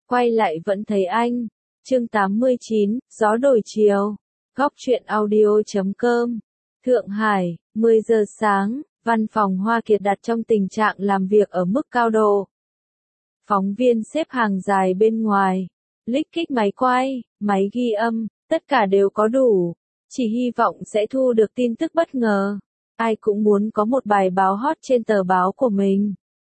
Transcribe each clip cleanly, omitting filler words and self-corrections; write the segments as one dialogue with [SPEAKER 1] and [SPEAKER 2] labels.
[SPEAKER 1] quay lại vẫn thấy anh. Chương 89, gió đổi chiều. Góc truyện audio.com. Thượng Hải, 10 giờ sáng, văn phòng Hoa Kiệt đặt trong tình trạng làm việc ở mức cao độ. Phóng viên xếp hàng dài bên ngoài, lích kích máy quay, máy ghi âm, tất cả đều có đủ. Chỉ hy vọng sẽ thu được tin tức bất ngờ. Ai cũng muốn có một bài báo hot trên tờ báo của mình.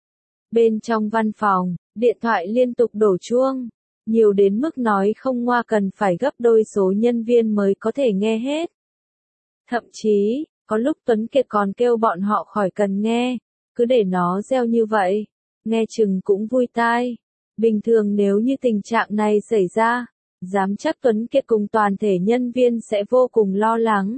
[SPEAKER 1] Bên trong văn phòng, điện thoại liên tục đổ chuông. Nhiều đến mức nói không ngoa cần phải gấp đôi số nhân viên mới có thể nghe hết. Thậm chí, có lúc Tuấn Kiệt còn kêu bọn họ khỏi cần nghe, cứ để nó reo như vậy, nghe chừng cũng vui tai. Bình thường nếu như tình trạng này xảy ra, dám chắc Tuấn Kiệt cùng toàn thể nhân viên sẽ vô cùng lo lắng.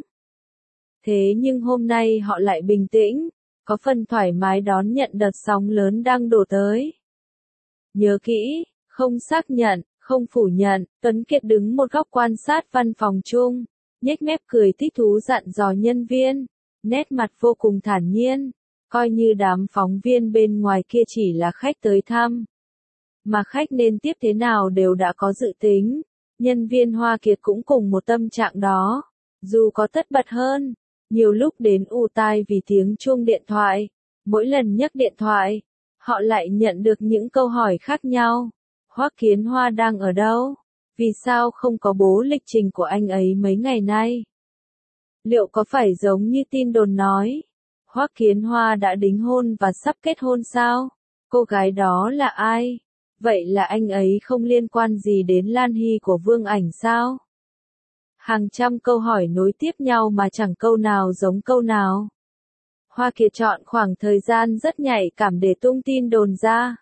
[SPEAKER 1] Thế nhưng hôm nay họ lại bình tĩnh, có phần thoải mái đón nhận đợt sóng lớn đang đổ tới. Nhớ kỹ, không xác nhận, không phủ nhận, Tuấn Kiệt đứng một góc quan sát văn phòng chung, nhếch mép cười thích thú dặn dò nhân viên, nét mặt vô cùng thản nhiên, coi như đám phóng viên bên ngoài kia chỉ là khách tới thăm. Mà khách nên tiếp thế nào đều đã có dự tính, nhân viên Hoa Kiệt cũng cùng một tâm trạng đó, dù có tất bật hơn, nhiều lúc đến ù tai vì tiếng chuông điện thoại, mỗi lần nhấc điện thoại, họ lại nhận được những câu hỏi khác nhau. Hoắc Kiến Hoa đang ở đâu? Vì sao không có bố lịch trình của anh ấy mấy ngày nay? Liệu có phải giống như tin đồn nói, Hoắc Kiến Hoa đã đính hôn và sắp kết hôn sao? Cô gái đó là ai? Vậy là anh ấy không liên quan gì đến Lan Hy của Vương Ảnh sao? Hàng trăm câu hỏi nối tiếp nhau mà chẳng câu nào giống câu nào. Hoa Kiệt chọn khoảng thời gian rất nhạy cảm để tung tin đồn ra.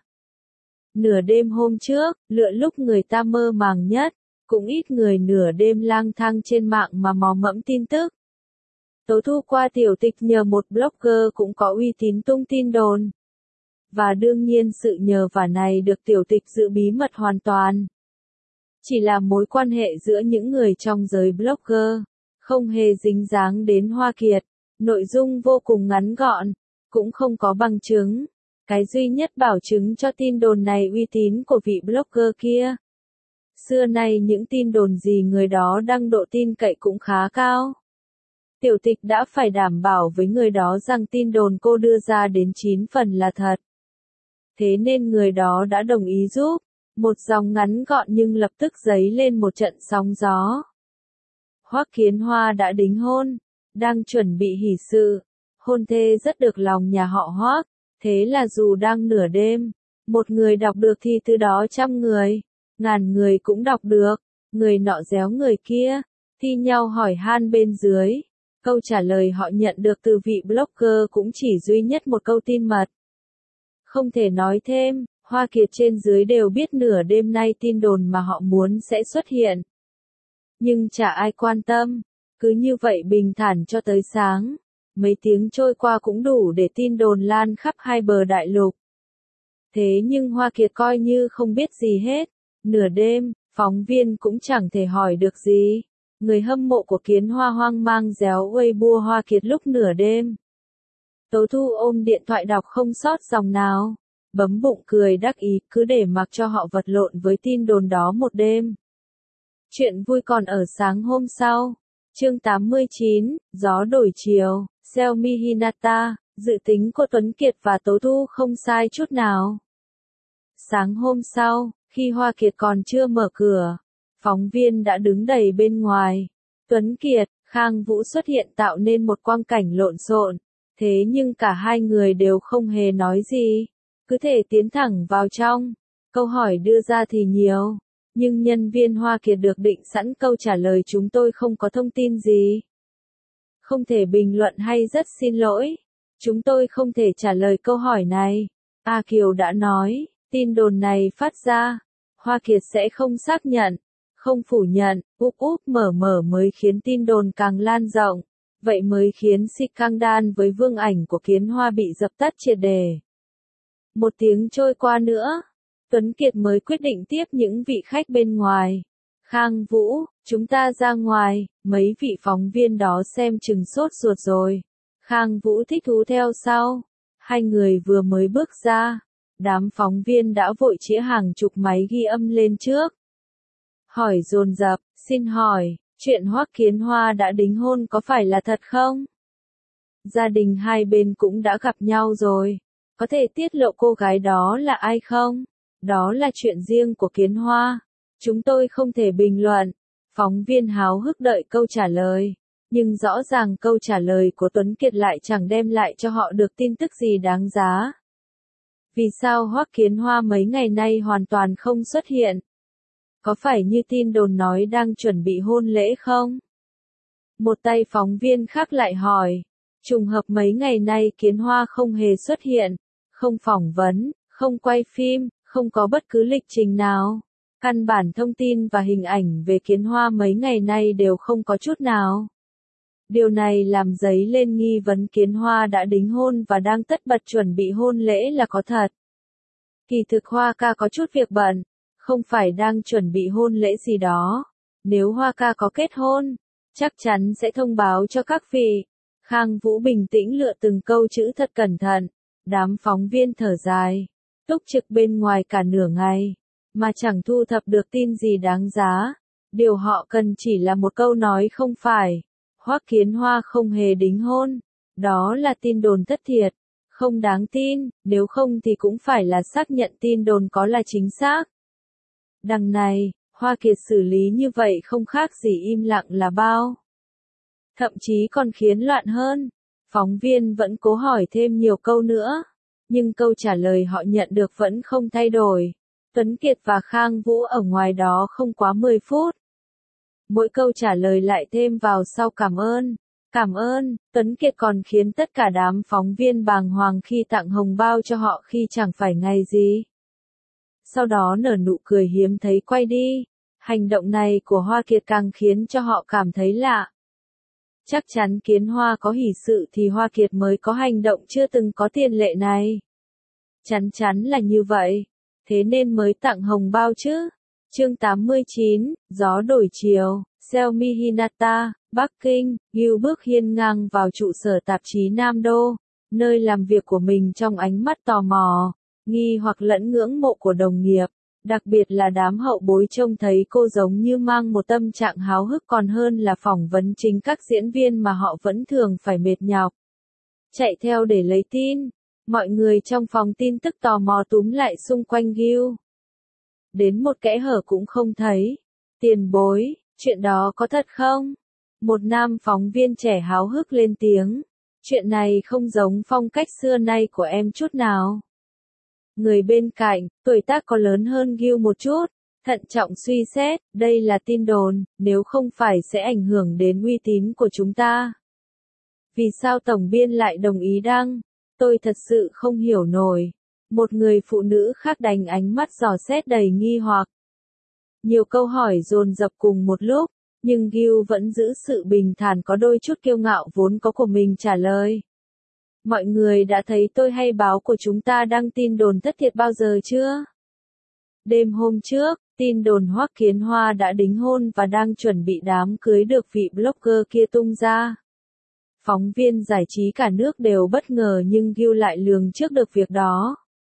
[SPEAKER 1] Nửa đêm hôm trước, lựa lúc người ta mơ màng nhất, cũng ít người nửa đêm lang thang trên mạng mà mò mẫm tin tức. Tố Thu qua tiểu tịch nhờ một blogger cũng có uy tín tung tin đồn. Và đương nhiên sự nhờ vả này được tiểu tịch giữ bí mật hoàn toàn. Chỉ là mối quan hệ giữa những người trong giới blogger, không hề dính dáng đến Hoa Kiệt, nội dung vô cùng ngắn gọn, cũng không có bằng chứng. Cái duy nhất bảo chứng cho tin đồn này uy tín của vị blogger kia. Xưa nay những tin đồn gì người đó đăng độ tin cậy cũng khá cao. Tiểu tịch đã phải đảm bảo với người đó rằng tin đồn cô đưa ra đến 9 phần là thật. Thế nên người đó đã đồng ý giúp. Một dòng ngắn gọn nhưng lập tức dấy lên một trận sóng gió. Hoắc Kiến Hoa đã đính hôn, đang chuẩn bị hỷ sự. Hôn thê rất được lòng nhà họ Hoắc. Thế là dù đang nửa đêm, một người đọc được thì từ đó 100 người, ngàn người cũng đọc được, người nọ réo người kia, thi nhau hỏi han bên dưới. Câu trả lời họ nhận được từ vị blogger cũng chỉ duy nhất một câu tin mật. Không thể nói thêm, Hoa Kiệt trên dưới đều biết nửa đêm nay tin đồn mà họ muốn sẽ xuất hiện. Nhưng chả ai quan tâm, cứ như vậy bình thản cho tới sáng. Mấy tiếng trôi qua cũng đủ để tin đồn lan khắp hai bờ đại lục. Thế nhưng Hoa Kiệt coi như không biết gì hết. Nửa đêm, phóng viên cũng chẳng thể hỏi được gì. Người hâm mộ của Kiến Hoa hoang mang réo Weibo Hoa Kiệt lúc nửa đêm. Tố Thu ôm điện thoại đọc không sót dòng nào. Bấm bụng cười đắc ý cứ để mặc cho họ vật lộn với tin đồn đó một đêm. Chuyện vui còn ở sáng hôm sau. Chương 89, gió đổi chiều. Xiaomi Hinata, dự tính của Tuấn Kiệt và Tố Thu không sai chút nào. Sáng hôm sau, khi Hoa Kiệt còn chưa mở cửa, phóng viên đã đứng đầy bên ngoài. Tuấn Kiệt, Khang Vũ xuất hiện tạo nên một quang cảnh lộn xộn. Thế nhưng cả hai người đều không hề nói gì, cứ thể tiến thẳng vào trong. Câu hỏi đưa ra thì nhiều, nhưng nhân viên Hoa Kiệt được định sẵn câu trả lời chúng tôi không có thông tin gì. Không thể bình luận hay rất xin lỗi. Chúng tôi không thể trả lời câu hỏi này. A Kiều đã nói, tin đồn này phát ra. Hoa Kiệt sẽ không xác nhận, không phủ nhận, mở mới khiến tin đồn càng lan rộng. Vậy mới khiến scandal với Vương Ảnh của Kiến Hoa bị dập tắt triệt để. Một tiếng trôi qua nữa, Tuấn Kiệt mới quyết định tiếp những vị khách bên ngoài. Khang Vũ, chúng ta ra ngoài, mấy vị phóng viên đó xem chừng sốt ruột rồi. Khang Vũ thích thú theo sau. Hai người vừa mới bước ra, Đám phóng viên đã vội chĩa hàng chục máy ghi âm lên trước. Hỏi dồn dập, xin hỏi, chuyện Hoắc Kiến Hoa đã đính hôn có phải là thật không? Gia đình hai bên cũng đã gặp nhau rồi. Có thể tiết lộ cô gái đó là ai không? Đó là chuyện riêng của Kiến Hoa. Chúng tôi không thể bình luận. Phóng viên háo hức đợi câu trả lời. Nhưng rõ ràng câu trả lời của Tuấn Kiệt lại chẳng đem lại cho họ được tin tức gì đáng giá. Vì sao Hoắc Kiến Hoa mấy ngày nay hoàn toàn không xuất hiện? Có phải như tin đồn nói đang chuẩn bị hôn lễ không? Một tay phóng viên khác lại hỏi. Trùng hợp mấy ngày nay Kiến Hoa không hề xuất hiện, không phỏng vấn, không quay phim, không có bất cứ lịch trình nào. Căn bản thông tin và hình ảnh về Kiến Hoa mấy ngày nay đều không có chút nào. Điều này làm dấy lên nghi vấn Kiến Hoa đã đính hôn và đang tất bật chuẩn bị hôn lễ là có thật. Kỳ thực Hoa ca có chút việc bận, không phải đang chuẩn bị hôn lễ gì đó. Nếu Hoa ca có kết hôn, chắc chắn sẽ thông báo cho các vị. Khang Vũ bình tĩnh lựa từng câu chữ thật cẩn thận. Đám phóng viên thở dài, túc trực bên ngoài cả nửa ngày, mà chẳng thu thập được tin gì đáng giá. Điều họ cần chỉ là một câu nói không phải. Hoắc Kiến Hoa không hề đính hôn. Đó là tin đồn thất thiệt, không đáng tin, nếu không thì cũng phải là xác nhận tin đồn có là chính xác. Đằng này, Hoa Kiệt xử lý như vậy không khác gì im lặng là bao. Thậm chí còn khiến loạn hơn. Phóng viên vẫn cố hỏi thêm nhiều câu nữa, nhưng câu trả lời họ nhận được vẫn không thay đổi. Tuấn Kiệt và Khang Vũ ở ngoài đó không quá 10 phút. Mỗi câu trả lời lại thêm vào sau cảm ơn, Tuấn Kiệt còn khiến tất cả đám phóng viên bàng hoàng khi tặng hồng bao cho họ khi chẳng phải ngày gì. Sau đó nở nụ cười hiếm thấy quay đi. Hành động này của Hoa Kiệt càng khiến cho họ cảm thấy lạ. Chắc chắn Kiến Hoa có hỷ sự thì Hoa Kiệt mới có hành động chưa từng có tiền lệ này. Chắn chắn là như vậy. Thế nên mới tặng hồng bao chứ. Chương 89, gió đổi chiều. Xiaomi Hinata, Bắc Kinh, Gil bước hiên ngang vào trụ sở tạp chí Nam Đô, nơi làm việc của mình trong ánh mắt tò mò, nghi hoặc lẫn ngưỡng mộ của đồng nghiệp. Đặc biệt là đám hậu bối trông thấy cô giống như mang một tâm trạng háo hức còn hơn là phỏng vấn chính các diễn viên mà họ vẫn thường phải mệt nhọc. Chạy theo để lấy tin, mọi người trong phòng tin tức tò mò túm lại xung quanh Gil. Đến một kẽ hở cũng không thấy. Tiền bối, chuyện đó có thật không? Một nam phóng viên trẻ háo hức lên tiếng. Chuyện này không giống phong cách xưa nay của em chút nào. Người bên cạnh, tuổi tác có lớn hơn Gil một chút, thận trọng suy xét, đây là tin đồn, nếu không phải sẽ ảnh hưởng đến uy tín của chúng ta. Vì sao tổng biên lại đồng ý đăng? Tôi thật sự không hiểu nổi. Một người phụ nữ khác đánh ánh mắt dò xét đầy nghi hoặc. Nhiều câu hỏi dồn dập cùng một lúc, nhưng Gil vẫn giữ sự bình thản có đôi chút kiêu ngạo vốn có của mình trả lời. Mọi người đã thấy tôi hay báo của chúng ta đăng tin đồn thất thiệt bao giờ chưa? Đêm hôm trước, tin đồn Hoắc Kiến Hoa đã đính hôn và đang chuẩn bị đám cưới được vị blogger kia tung ra. Phóng viên giải trí cả nước đều bất ngờ nhưng Gil lại lường trước được việc đó.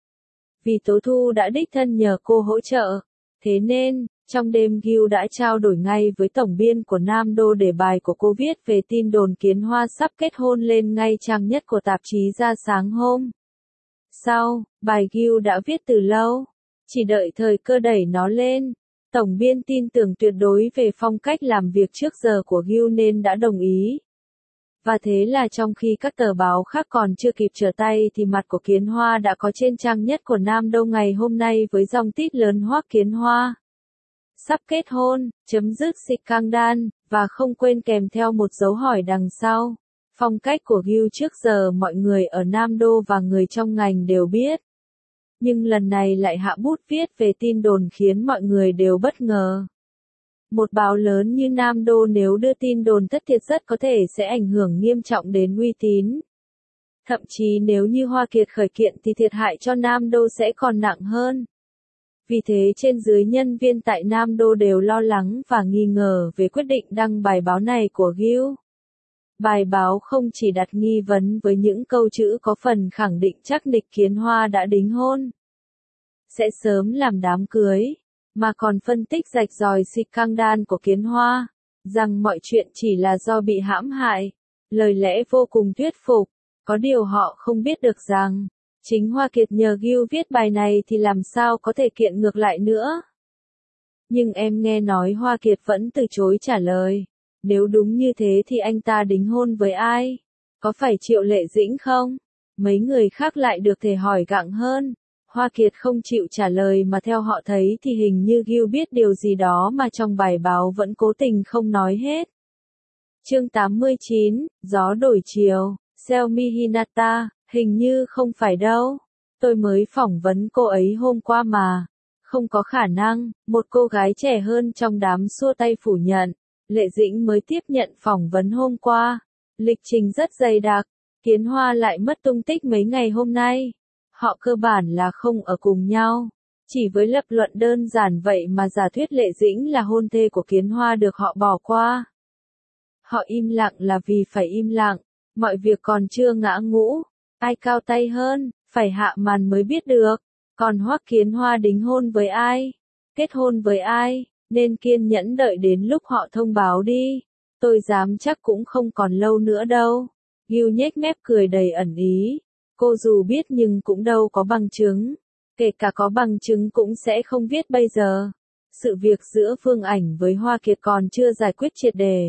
[SPEAKER 1] Vì Tố Thu đã đích thân nhờ cô hỗ trợ, thế nên, trong đêm Gil đã trao đổi ngay với tổng biên của Nam Đô để bài của cô viết về tin đồn Kiến Hoa sắp kết hôn lên ngay trang nhất của tạp chí ra sáng hôm sau. Bài Gil đã viết từ lâu, chỉ đợi thời cơ đẩy nó lên. Tổng biên tin tưởng tuyệt đối về phong cách làm việc trước giờ của Gil nên đã đồng ý. Và thế là trong khi các tờ báo khác còn chưa kịp trở tay thì mặt của Kiến Hoa đã có trên trang nhất của Nam Đô ngày hôm nay với dòng tít lớn Hoắc Kiến Hoa sắp kết hôn, chấm dứt scandal, và không quên kèm theo một dấu hỏi đằng sau. Phong cách của Gil trước giờ mọi người ở Nam Đô và người trong ngành đều biết. Nhưng lần này lại hạ bút viết về tin đồn khiến mọi người đều bất ngờ. Một báo lớn như Nam Đô nếu đưa tin đồn thất thiệt rất có thể sẽ ảnh hưởng nghiêm trọng đến uy tín. Thậm chí nếu như Hoa Kiệt khởi kiện thì thiệt hại cho Nam Đô sẽ còn nặng hơn. Vì thế trên dưới nhân viên tại Nam Đô đều lo lắng và nghi ngờ về quyết định đăng bài báo này của Gil. Bài báo không chỉ đặt nghi vấn với những câu chữ có phần khẳng định chắc nịch Kiến Hoa đã đính hôn. sẽ sớm làm đám cưới, mà còn phân tích rạch ròi scandal của Kiến Hoa, rằng mọi chuyện chỉ là do bị hãm hại. Lời lẽ vô cùng thuyết phục, có điều họ không biết được rằng, chính Hoa Kiệt nhờ Gil viết bài này thì làm sao có thể kiện ngược lại nữa. Nhưng em nghe nói Hoa Kiệt vẫn từ chối trả lời. Nếu đúng như thế thì anh ta đính hôn với ai? Có phải Triệu Lệ Dĩnh không? Mấy người khác lại được thể hỏi gặng hơn. Hoa Kiệt không chịu trả lời mà theo họ thấy thì hình như Gil biết điều gì đó mà trong bài báo vẫn cố tình không nói hết. Chương 89, Gió đổi chiều, Selmi Hinata, hình như không phải đâu. Tôi mới phỏng vấn cô ấy hôm qua mà. Không có khả năng, một cô gái trẻ hơn trong đám xua tay phủ nhận. Lệ Dĩnh mới tiếp nhận phỏng vấn hôm qua. Lịch trình rất dày đặc, Kiến Hoa lại mất tung tích mấy ngày hôm nay. Họ cơ bản là không ở cùng nhau. Chỉ với lập luận đơn giản vậy mà giả thuyết Lệ Dĩnh là hôn thê của Kiến Hoa được họ bỏ qua. Họ im lặng là vì phải im lặng, mọi việc còn chưa ngã ngũ. Ai cao tay hơn, phải hạ màn mới biết được. Còn Hoắc Kiến Hoa đính hôn với ai? Kết hôn với ai? Nên kiên nhẫn đợi đến lúc họ thông báo đi. Tôi dám chắc cũng không còn lâu nữa đâu. Gil nhếch mép cười đầy ẩn ý. Cô dù biết nhưng cũng đâu có bằng chứng. Kể cả có bằng chứng cũng sẽ không viết bây giờ. Sự việc giữa Vương Ảnh với Hoa Kiệt còn chưa giải quyết triệt đề.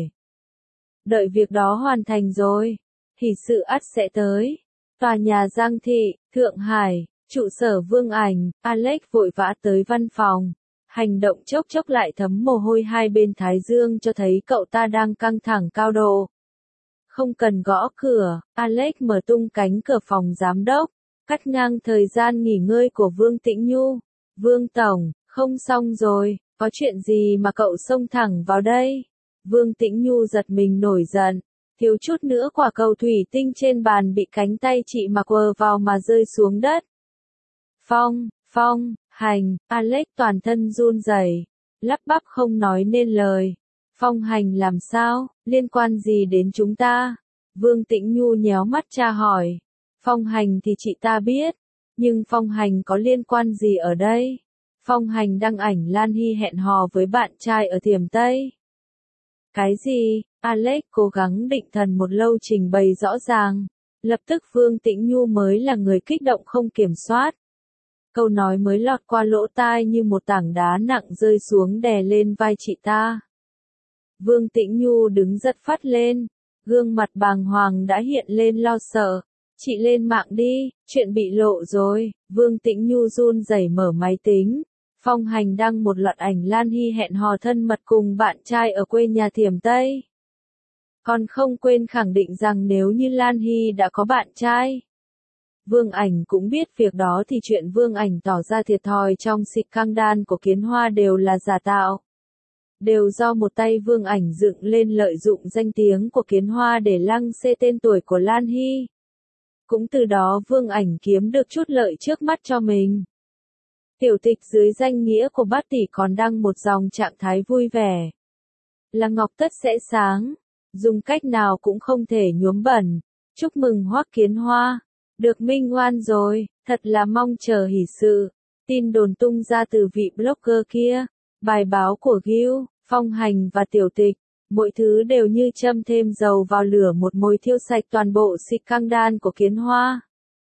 [SPEAKER 1] Đợi việc đó hoàn thành rồi, thì sự ắt sẽ tới. Tòa nhà Giang Thị, Thượng Hải, trụ sở Vương Ảnh, Alex vội vã tới văn phòng. Hành động chốc chốc lại thấm mồ hôi hai bên thái dương cho thấy cậu ta đang căng thẳng cao độ. Không cần gõ cửa, Alex mở tung cánh cửa phòng giám đốc, cắt ngang thời gian nghỉ ngơi của Vương Tĩnh Nhu. Vương Tổng, không xong rồi, có chuyện gì mà cậu xông thẳng vào đây? Vương Tĩnh Nhu giật mình nổi giận, thiếu chút nữa quả cầu thủy tinh trên bàn bị cánh tay chị mà quờ vào mà rơi xuống đất. Hành, Alex toàn thân run rẩy, lắp bắp không nói nên lời. Phong Hành làm sao, liên quan gì đến chúng ta? Vương Tĩnh Nhu nhéo mắt tra hỏi. Phong Hành thì chị ta biết, nhưng Phong Hành có liên quan gì ở đây? Phong Hành đăng ảnh Lan Hy hẹn hò với bạn trai ở Thiểm Tây. Cái gì? Alex cố gắng định thần một lâu trình bày rõ ràng. Lập tức Vương Tĩnh Nhu mới là người kích động không kiểm soát. Câu nói mới lọt qua lỗ tai như một tảng đá nặng rơi xuống đè lên vai chị ta. Vương Tĩnh Nhu đứng giật phát lên, gương mặt bàng hoàng đã hiện lên lo sợ. Chị lên mạng đi, chuyện bị lộ rồi. Vương Tĩnh Nhu run rẩy mở máy tính. Phong Hành đăng một loạt ảnh Lan Hy hẹn hò thân mật cùng bạn trai ở quê nhà Thiểm Tây. Còn không quên khẳng định rằng nếu như Lan Hy đã có bạn trai, Vương Ảnh cũng biết việc đó thì chuyện Vương Ảnh tỏ ra thiệt thòi trong scandal của Kiến Hoa đều là giả tạo. Đều do một tay Vương Ảnh dựng lên lợi dụng danh tiếng của Kiến Hoa để lăng xê tên tuổi của Lan Hy. Cũng từ đó Vương Ảnh kiếm được chút lợi trước mắt cho mình. Tiểu tịch dưới danh nghĩa của bát tỷ còn đăng một dòng trạng thái vui vẻ. Là ngọc tất sẽ sáng, dùng cách nào cũng không thể nhuốm bẩn. Chúc mừng Hoắc Kiến Hoa, được minh oan rồi, thật là mong chờ hỷ sự. Tin đồn tung ra từ vị blogger kia, bài báo của Gil, Phong Hành và Tiểu Tịch, mỗi thứ đều như châm thêm dầu vào lửa một mồi thiêu sạch toàn bộ scandal của Kiến Hoa.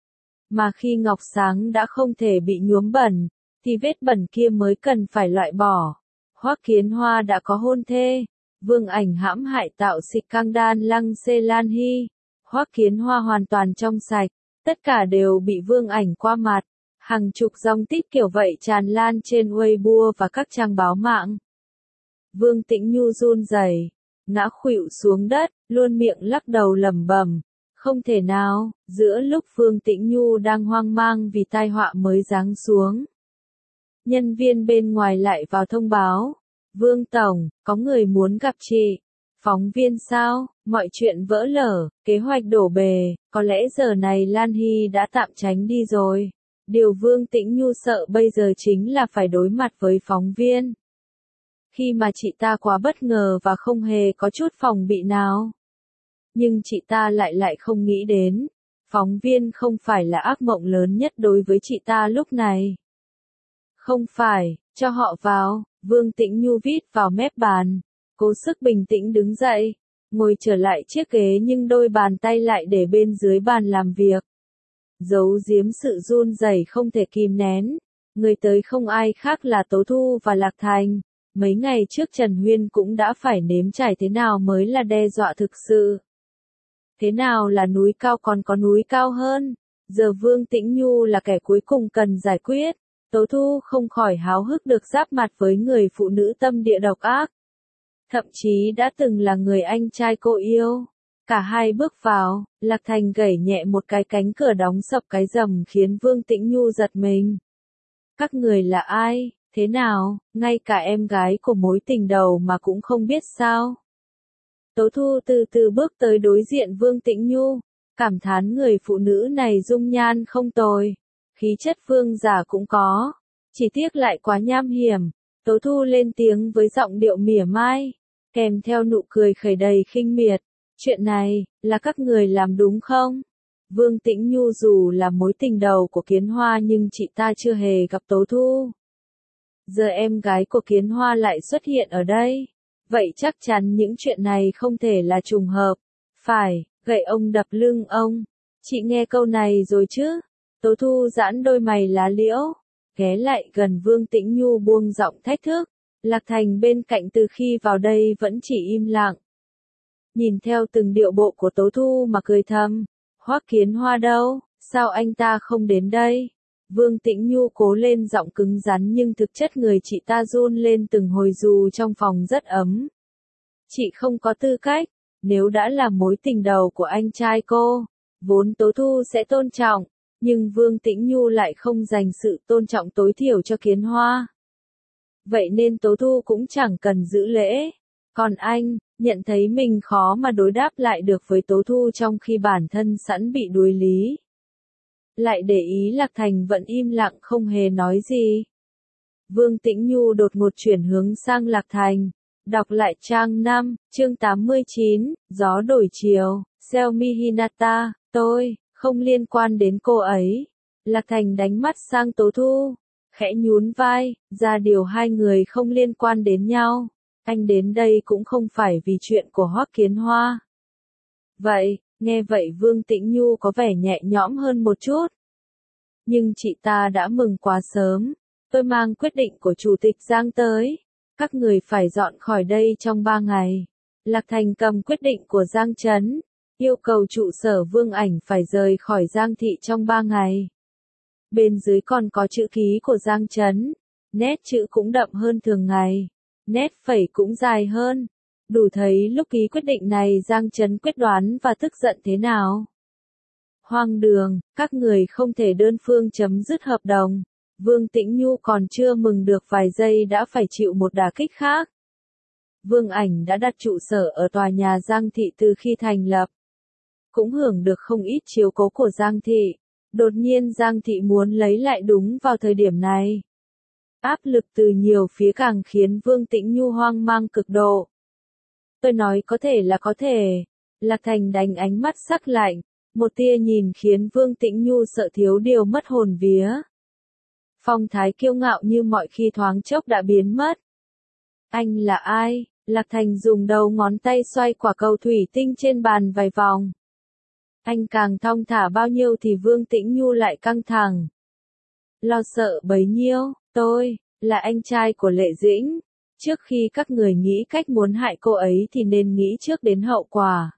[SPEAKER 1] Mà khi ngọc sáng đã không thể bị nhuốm bẩn, thì vết bẩn kia mới cần phải loại bỏ. Hoắc Kiến Hoa đã có hôn thê, Vương Ảnh hãm hại tạo scandal lăng xê Lan Hy. Hoắc Kiến Hoa hoàn toàn trong sạch, tất cả đều bị Vương Ảnh qua mặt. Hàng chục dòng tít kiểu vậy tràn lan trên Weibo và các trang báo mạng. Vương Tĩnh Nhu run rẩy, ngã khuỵu xuống đất, luôn miệng lắc đầu lẩm bẩm. Không thể nào, giữa lúc Vương Tĩnh Nhu đang hoang mang vì tai họa mới giáng xuống. Nhân viên bên ngoài lại vào thông báo. Vương Tổng, có người muốn gặp chị. Phóng viên sao, mọi chuyện vỡ lở, kế hoạch đổ bề, có lẽ giờ này Lan Hy đã tạm tránh đi rồi. Điều Vương Tĩnh Nhu sợ bây giờ chính là phải đối mặt với phóng viên. Khi mà chị ta quá bất ngờ và không hề có chút phòng bị nào. Nhưng chị ta lại không nghĩ đến, phóng viên không phải là ác mộng lớn nhất đối với chị ta lúc này. Không phải, cho họ vào, Vương Tĩnh Nhu vít vào mép bàn, cố sức bình tĩnh đứng dậy, ngồi trở lại chiếc ghế nhưng đôi bàn tay lại để bên dưới bàn làm việc. Giấu giếm sự run rẩy không thể kìm nén, người tới không ai khác là Tố Thu và Lạc Thành. Mấy ngày trước Trần Huyên cũng đã phải nếm trải thế nào mới là đe dọa thực sự. Thế nào là núi cao còn có núi cao hơn, giờ Vương Tĩnh Nhu là kẻ cuối cùng cần giải quyết. Tố Thu không khỏi háo hức được giáp mặt với người phụ nữ tâm địa độc ác. Thậm chí đã từng là người anh trai cô yêu. Cả hai bước vào, Lạc Thành gẩy nhẹ một cái cánh cửa đóng sập cái rầm khiến Vương Tĩnh Nhu giật mình. Các người là ai, thế nào, ngay cả em gái của mối tình đầu mà cũng không biết sao? Tố Thu từ từ bước tới đối diện Vương Tĩnh Nhu, cảm thán người phụ nữ này dung nhan không tồi, khí chất vương giả cũng có, chỉ tiếc lại quá nham hiểm. Tố Thu lên tiếng với giọng điệu mỉa mai, kèm theo nụ cười khẩy đầy khinh miệt. Chuyện này, là các người làm đúng không? Vương Tĩnh Nhu dù là mối tình đầu của Kiến Hoa nhưng chị ta chưa hề gặp Tố Thu. Giờ em gái của Kiến Hoa lại xuất hiện ở đây. Vậy chắc chắn những chuyện này không thể là trùng hợp. Phải, gậy ông đập lưng ông. Chị nghe câu này rồi chứ? Tố Thu giãn đôi mày lá liễu, ghé lại gần Vương Tĩnh Nhu buông giọng thách thức. Lạc Thành bên cạnh từ khi vào đây vẫn chỉ im lặng. Nhìn theo từng điệu bộ của Tố Thu mà cười thầm. Hoắc Kiến Hoa đâu, sao anh ta không đến đây? Vương Tĩnh Nhu cố lên giọng cứng rắn nhưng thực chất người chị ta run lên từng hồi dù trong phòng rất ấm. Chị không có tư cách, nếu đã là mối tình đầu của anh trai cô, vốn Tố Thu sẽ tôn trọng, nhưng Vương Tĩnh Nhu lại không dành sự tôn trọng tối thiểu cho Kiến Hoa. Vậy nên Tố Thu cũng chẳng cần giữ lễ. Còn anh, nhận thấy mình khó mà đối đáp lại được với Tố Thu trong khi bản thân sẵn bị đuối lý. Lại để ý Lạc Thành vẫn im lặng không hề nói gì. Vương Tĩnh Nhu đột ngột chuyển hướng sang Lạc Thành. Đọc lại trang 5, chương 89, gió đổi chiều, Selmi Hinata, tôi, không liên quan đến cô ấy. Lạc Thành đánh mắt sang Tố Thu, khẽ nhún vai, ra điều hai người không liên quan đến nhau. Anh đến đây cũng không phải vì chuyện của Hoắc Kiến Hoa. Vậy, nghe vậy Vương Tĩnh Nhu có vẻ nhẹ nhõm hơn một chút. Nhưng chị ta đã mừng quá sớm. Tôi mang quyết định của Chủ tịch Giang tới. Các người phải dọn khỏi đây trong 3 ngày. Lạc Thành cầm quyết định của Giang Trấn, yêu cầu trụ sở Vương Ảnh phải rời khỏi Giang Thị trong 3 ngày. Bên dưới còn có chữ ký của Giang Trấn. Nét chữ cũng đậm hơn thường ngày. Nét phẩy cũng dài hơn. Đủ thấy lúc ký quyết định này Giang Trấn quyết đoán và tức giận thế nào. Hoang đường, các người không thể đơn phương chấm dứt hợp đồng. Vương Tĩnh Nhu còn chưa mừng được vài giây đã phải chịu một đả kích khác. Vương Ảnh đã đặt trụ sở ở tòa nhà Giang Thị từ khi thành lập. Cũng hưởng được không ít chiếu cố của Giang Thị. Đột nhiên Giang Thị muốn lấy lại đúng vào thời điểm này. Áp lực từ nhiều phía càng khiến Vương Tĩnh Nhu hoang mang cực độ. Tôi nói có thể là có thể. Lạc Thành đánh ánh mắt sắc lạnh. Một tia nhìn khiến Vương Tĩnh Nhu sợ thiếu điều mất hồn vía. Phong thái kiêu ngạo như mọi khi thoáng chốc đã biến mất. Anh là ai? Lạc Thành dùng đầu ngón tay xoay quả cầu thủy tinh trên bàn vài vòng. Anh càng thong thả bao nhiêu thì Vương Tĩnh Nhu lại căng thẳng. Lo sợ bấy nhiêu, tôi, là anh trai của Lệ Dĩnh. Trước khi các người nghĩ cách muốn hại cô ấy thì nên nghĩ trước đến hậu quả.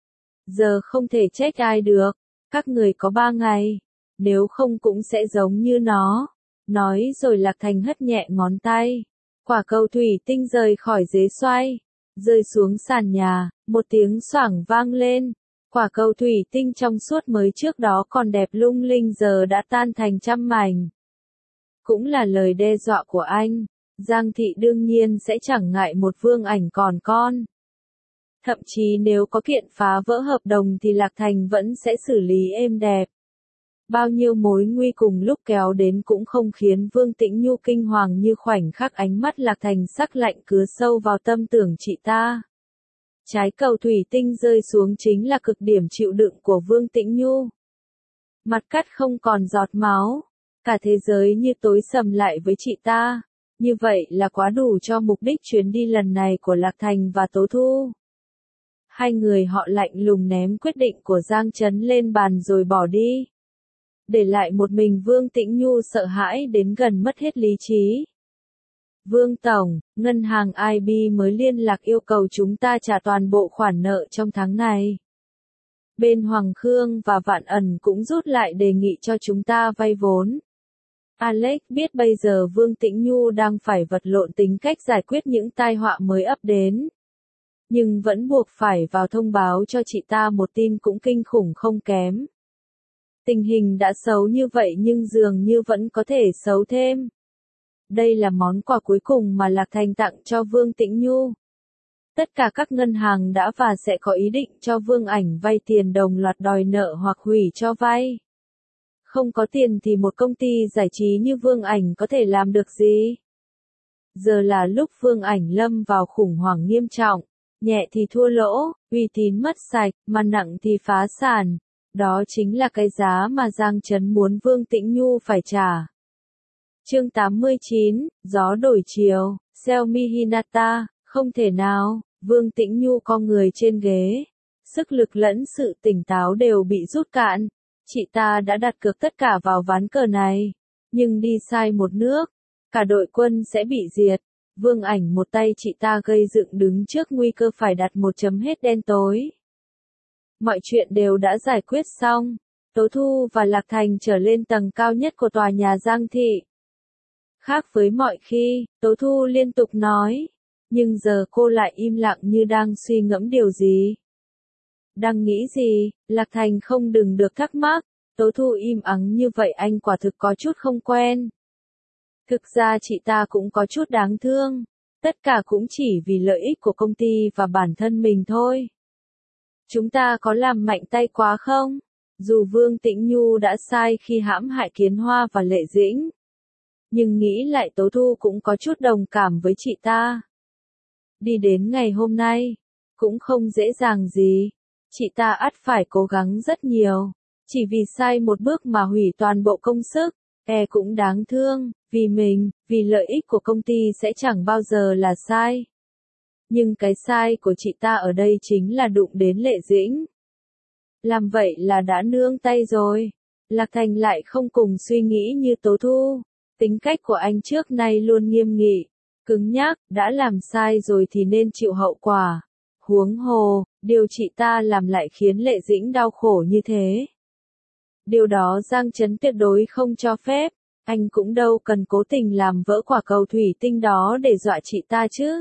[SPEAKER 1] Giờ không thể trách ai được, các người có 3 ngày, nếu không cũng sẽ giống như nó. Nói rồi Lạc Thành hất nhẹ ngón tay. Quả cầu thủy tinh rời khỏi ghế xoay, rơi xuống sàn nhà, một tiếng xoảng vang lên. Quả cầu thủy tinh trong suốt mới trước đó còn đẹp lung linh giờ đã tan thành trăm mảnh. Cũng là lời đe dọa của anh, Giang Thị đương nhiên sẽ chẳng ngại một Vương Ảnh còn con. Thậm chí nếu có kiện phá vỡ hợp đồng thì Lạc Thành vẫn sẽ xử lý êm đẹp. Bao nhiêu mối nguy cùng lúc kéo đến cũng không khiến Vương Tĩnh Nhu kinh hoàng như khoảnh khắc ánh mắt Lạc Thành sắc lạnh cứa sâu vào tâm tưởng chị ta. Trái cầu thủy tinh rơi xuống chính là cực điểm chịu đựng của Vương Tĩnh Nhu. Mặt cắt không còn giọt máu, Cả thế giới như tối sầm lại với chị ta. Như vậy là quá đủ cho mục đích chuyến đi lần này của Lạc Thành và Tố Thu. Hai người họ lạnh lùng ném quyết định của Giang Chấn lên bàn rồi bỏ đi. Để lại một mình Vương Tĩnh Nhu sợ hãi đến gần mất hết lý trí. Vương Tổng, ngân hàng IB mới liên lạc yêu cầu chúng ta trả toàn bộ khoản nợ trong tháng này. Bên Hoàng Khương và Vạn Ẩn cũng rút lại đề nghị cho chúng ta vay vốn. Alex biết bây giờ Vương Tĩnh Nhu đang phải vật lộn tính cách giải quyết những tai họa mới ập đến. Nhưng vẫn buộc phải vào thông báo cho chị ta một tin cũng kinh khủng không kém. Tình hình đã xấu như vậy nhưng dường như vẫn có thể xấu thêm. Đây là món quà cuối cùng mà Lạc Thành tặng cho Vương Tĩnh Nhu. Tất cả các ngân hàng đã và sẽ có ý định cho Vương Ảnh vay tiền đồng loạt đòi nợ hoặc hủy cho vay. Không có tiền thì một công ty giải trí như Vương Ảnh có thể làm được gì? Giờ là lúc Vương Ảnh lâm vào khủng hoảng nghiêm trọng, nhẹ thì thua lỗ, uy tín mất sạch, mà nặng thì phá sản. Đó chính là cái giá mà Giang Chấn muốn Vương Tĩnh Nhu phải trả. Chương 89, gió đổi chiều, Xiaomi Hinata, không thể nào, Vương Tĩnh Nhu co người trên ghế. Sức lực lẫn sự tỉnh táo đều bị rút cạn. Chị ta đã đặt cược tất cả vào ván cờ này. Nhưng đi sai một nước, cả đội quân sẽ bị diệt. Vương Ảnh một tay chị ta gây dựng đứng trước nguy cơ phải đặt một chấm hết đen tối. Mọi chuyện đều đã giải quyết xong. Tố Thu và Lạc Thành trở lên tầng cao nhất của tòa nhà Giang Thị. Khác với mọi khi, Tố Thu liên tục nói. Nhưng giờ cô lại im lặng như đang suy ngẫm điều gì. Đang nghĩ gì, Lạc Thành không đừng được thắc mắc. Tố Thu im ắng như vậy anh quả thực có chút không quen. Thực ra chị ta cũng có chút đáng thương. Tất cả cũng chỉ vì lợi ích của công ty và bản thân mình thôi. Chúng ta có làm mạnh tay quá không? Dù Vương Tĩnh Nhu đã sai khi hãm hại Kiến Hoa và Lệ Dĩnh. Nhưng nghĩ lại Tố Thu cũng có chút đồng cảm với chị ta. Đi đến ngày hôm nay, cũng không dễ dàng gì. Chị ta ắt phải cố gắng rất nhiều. Chỉ vì sai một bước mà hủy toàn bộ công sức, cũng đáng thương, vì mình, vì lợi ích của công ty sẽ chẳng bao giờ là sai. Nhưng cái sai của chị ta ở đây chính là đụng đến Lệ Dĩnh. Làm vậy là đã nương tay rồi. Lạc Thành lại không cùng suy nghĩ như Tố Thu. Tính cách của anh trước nay luôn nghiêm nghị, cứng nhắc, đã làm sai rồi thì nên chịu hậu quả. Huống hồ, điều chị ta làm lại khiến Lệ Dĩnh đau khổ như thế. Điều đó Giang Chấn tuyệt đối không cho phép, anh cũng đâu cần cố tình làm vỡ quả cầu thủy tinh đó để dọa chị ta chứ.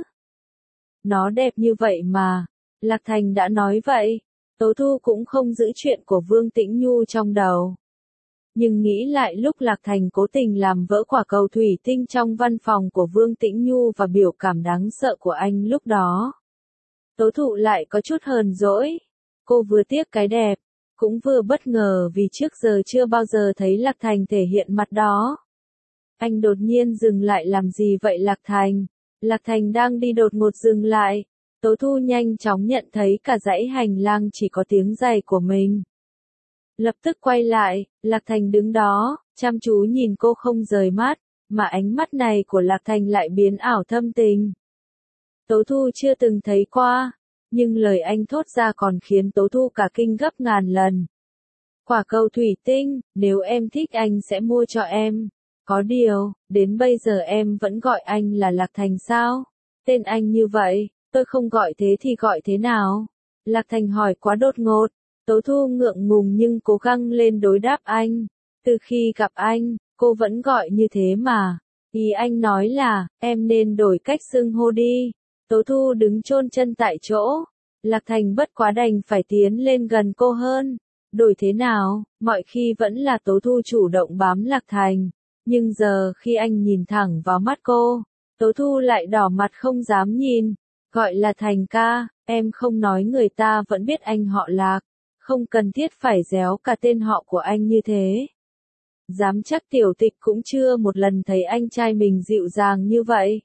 [SPEAKER 1] Nó đẹp như vậy mà, Lạc Thành đã nói vậy, Tố Thu cũng không giữ chuyện của Vương Tĩnh Nhu trong đầu. Nhưng nghĩ lại lúc Lạc Thành cố tình làm vỡ quả cầu thủy tinh trong văn phòng của Vương Tĩnh Nhu và biểu cảm đáng sợ của anh lúc đó. Tố Thụ lại có chút hờn dỗi. Cô vừa tiếc cái đẹp, cũng vừa bất ngờ vì trước giờ chưa bao giờ thấy Lạc Thành thể hiện mặt đó. Anh đột nhiên dừng lại làm gì vậy Lạc Thành? Lạc Thành đang đi đột ngột dừng lại. Tố Thu nhanh chóng nhận thấy cả dãy hành lang chỉ có tiếng giày của mình. Lập tức quay lại, Lạc Thành đứng đó, chăm chú nhìn cô không rời mắt, mà ánh mắt này của Lạc Thành lại biến ảo thâm tình. Tố Thu chưa từng thấy qua, nhưng lời anh thốt ra còn khiến Tố Thu cả kinh gấp ngàn lần. Quả cầu thủy tinh, nếu em thích anh sẽ mua cho em. Có điều, đến bây giờ em vẫn gọi anh là Lạc Thành sao? Tên anh như vậy, tôi không gọi thế thì gọi thế nào? Lạc Thành hỏi quá đột ngột. Tố Thu ngượng ngùng nhưng cố gắng lên đối đáp anh. Từ khi gặp anh, cô vẫn gọi như thế mà. Ý anh nói là, em nên đổi cách xưng hô đi. Tố Thu đứng chôn chân tại chỗ. Lạc Thành bất quá đành phải tiến lên gần cô hơn. Đổi thế nào, mọi khi vẫn là Tố Thu chủ động bám Lạc Thành. Nhưng giờ khi anh nhìn thẳng vào mắt cô, Tố Thu lại đỏ mặt không dám nhìn. Gọi là Thành ca, em không nói người ta vẫn biết anh họ Lạc. Không cần thiết phải déo cả tên họ của anh như thế. Dám chắc Tiểu Tịch cũng chưa một lần thấy anh trai mình dịu dàng như vậy.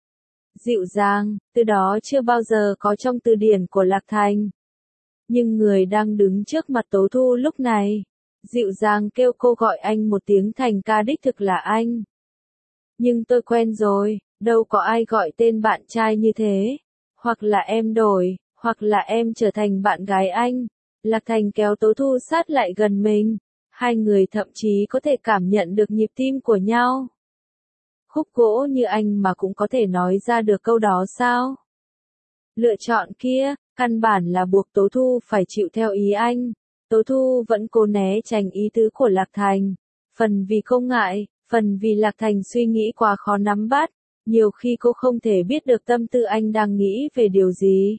[SPEAKER 1] Dịu dàng, từ đó chưa bao giờ có trong từ điển của Lạc Thành. Nhưng người đang đứng trước mặt Tố Thu lúc này, dịu dàng kêu cô gọi anh một tiếng thành ca, đích thực là anh. Nhưng tôi quen rồi, đâu có ai gọi tên bạn trai như thế. Hoặc là em đổi, hoặc là em trở thành bạn gái anh. Lạc Thành kéo Tố Thu sát lại gần mình. Hai người thậm chí có thể cảm nhận được nhịp tim của nhau. Khúc gỗ như anh mà cũng có thể nói ra được câu đó sao? Lựa chọn kia, căn bản là buộc Tố Thu phải chịu theo ý anh. Tố Thu vẫn cố né tránh ý tứ của Lạc Thành. Phần vì cô ngại, phần vì Lạc Thành suy nghĩ quá khó nắm bắt. Nhiều khi cô không thể biết được tâm tư anh đang nghĩ về điều gì.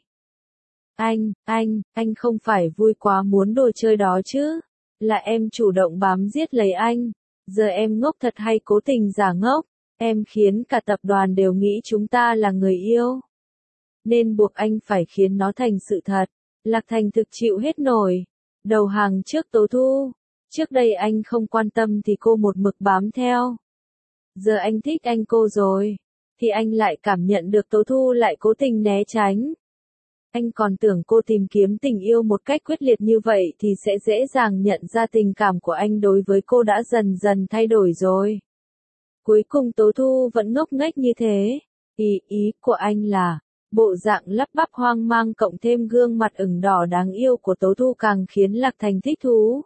[SPEAKER 1] Anh không phải vui quá muốn đồ chơi đó chứ? Là em chủ động bám giết lấy anh. Giờ em ngốc thật hay cố tình giả ngốc? Em khiến cả tập đoàn đều nghĩ chúng ta là người yêu. Nên buộc anh phải khiến nó thành sự thật. Lạc Thành thực chịu hết nổi. Đầu hàng trước Tố Thu. Trước đây anh không quan tâm thì cô một mực bám theo. Giờ anh thích anh cô rồi. Thì anh lại cảm nhận được Tố Thu lại cố tình né tránh. Anh còn tưởng cô tìm kiếm tình yêu một cách quyết liệt như vậy thì sẽ dễ dàng nhận ra tình cảm của anh đối với cô đã dần dần thay đổi rồi. Cuối cùng Tố Thu vẫn ngốc nghếch như thế. Ý của anh là, bộ dạng lắp bắp hoang mang cộng thêm gương mặt ửng đỏ đáng yêu của Tố Thu càng khiến Lạc Thành thích thú.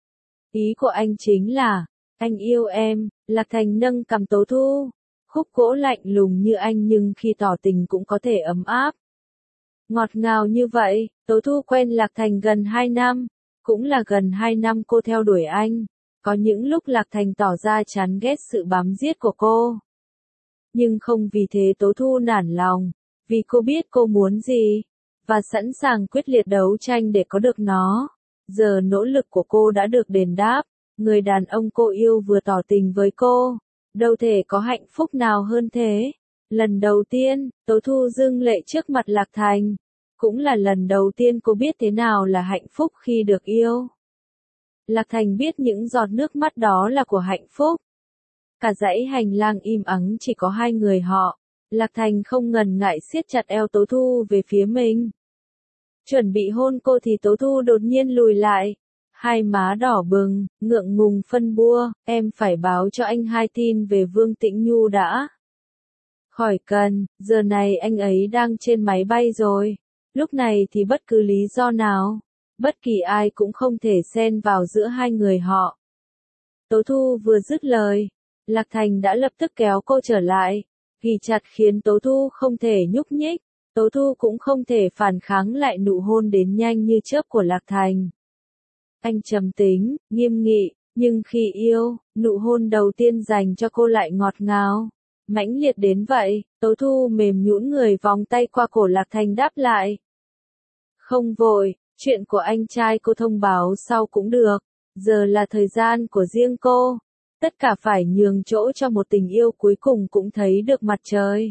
[SPEAKER 1] Ý của anh chính là, anh yêu em. Lạc Thành nâng cằm Tố Thu. Khúc gỗ lạnh lùng như anh nhưng khi tỏ tình cũng có thể ấm áp. Ngọt ngào như vậy. Tố Thu quen Lạc Thành gần 2 năm. Cũng là gần 2 năm cô theo đuổi anh. Có những lúc Lạc Thành tỏ ra chán ghét sự bám giết của cô. Nhưng không vì thế Tố Thu nản lòng. Vì cô biết cô muốn gì. Và sẵn sàng quyết liệt đấu tranh để có được nó. Giờ nỗ lực của cô đã được đền đáp. Người đàn ông cô yêu vừa tỏ tình với cô. Đâu thể có hạnh phúc nào hơn thế. Lần đầu tiên, Tố Thu rưng lệ trước mặt Lạc Thành. Cũng là lần đầu tiên cô biết thế nào là hạnh phúc khi được yêu. Lạc Thành biết những giọt nước mắt đó là của hạnh phúc. Cả dãy hành lang im ắng chỉ có hai người họ. Lạc Thành không ngần ngại siết chặt eo Tố Thu về phía mình. Chuẩn bị hôn cô thì Tố Thu đột nhiên lùi lại. Hai má đỏ bừng, ngượng ngùng phân bua, em phải báo cho anh 2 tin về Vương Tĩnh Nhu đã. Khỏi cần, giờ này anh ấy đang trên máy bay rồi. Lúc này thì bất cứ lý do nào, bất kỳ ai cũng không thể xen vào giữa hai người họ. Tố Thu vừa dứt lời, Lạc Thành đã lập tức kéo cô trở lại, ghì chặt khiến Tố Thu không thể nhúc nhích. Tố Thu cũng không thể phản kháng lại nụ hôn đến nhanh như chớp của Lạc Thành. Anh trầm tính, nghiêm nghị, nhưng khi yêu, nụ hôn đầu tiên dành cho cô lại ngọt ngào, mãnh liệt đến vậy. Tố Thu mềm nhũn người vòng tay qua cổ Lạc Thành đáp lại. Không vội, chuyện của anh trai cô thông báo sau cũng được, giờ là thời gian của riêng cô. Tất cả phải nhường chỗ cho một tình yêu cuối cùng cũng thấy được mặt trời.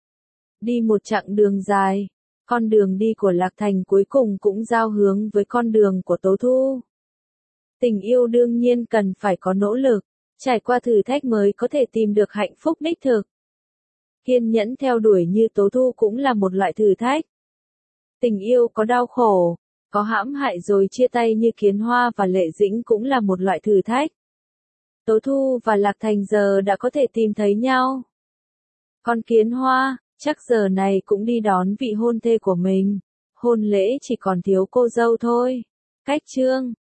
[SPEAKER 1] Đi một chặng đường dài, con đường đi của Lạc Thành cuối cùng cũng giao hướng với con đường của Tố Thu. Tình yêu đương nhiên cần phải có nỗ lực, trải qua thử thách mới có thể tìm được hạnh phúc đích thực. Kiên nhẫn theo đuổi như Tố Thu cũng là một loại thử thách. Tình yêu có đau khổ, có hãm hại rồi chia tay như Kiến Hoa và Lệ Dĩnh cũng là một loại thử thách. Tố Thu và Lạc Thành giờ đã có thể tìm thấy nhau. Còn Kiến Hoa, chắc giờ này cũng đi đón vị hôn thê của mình. Hôn lễ chỉ còn thiếu cô dâu thôi. Cách chương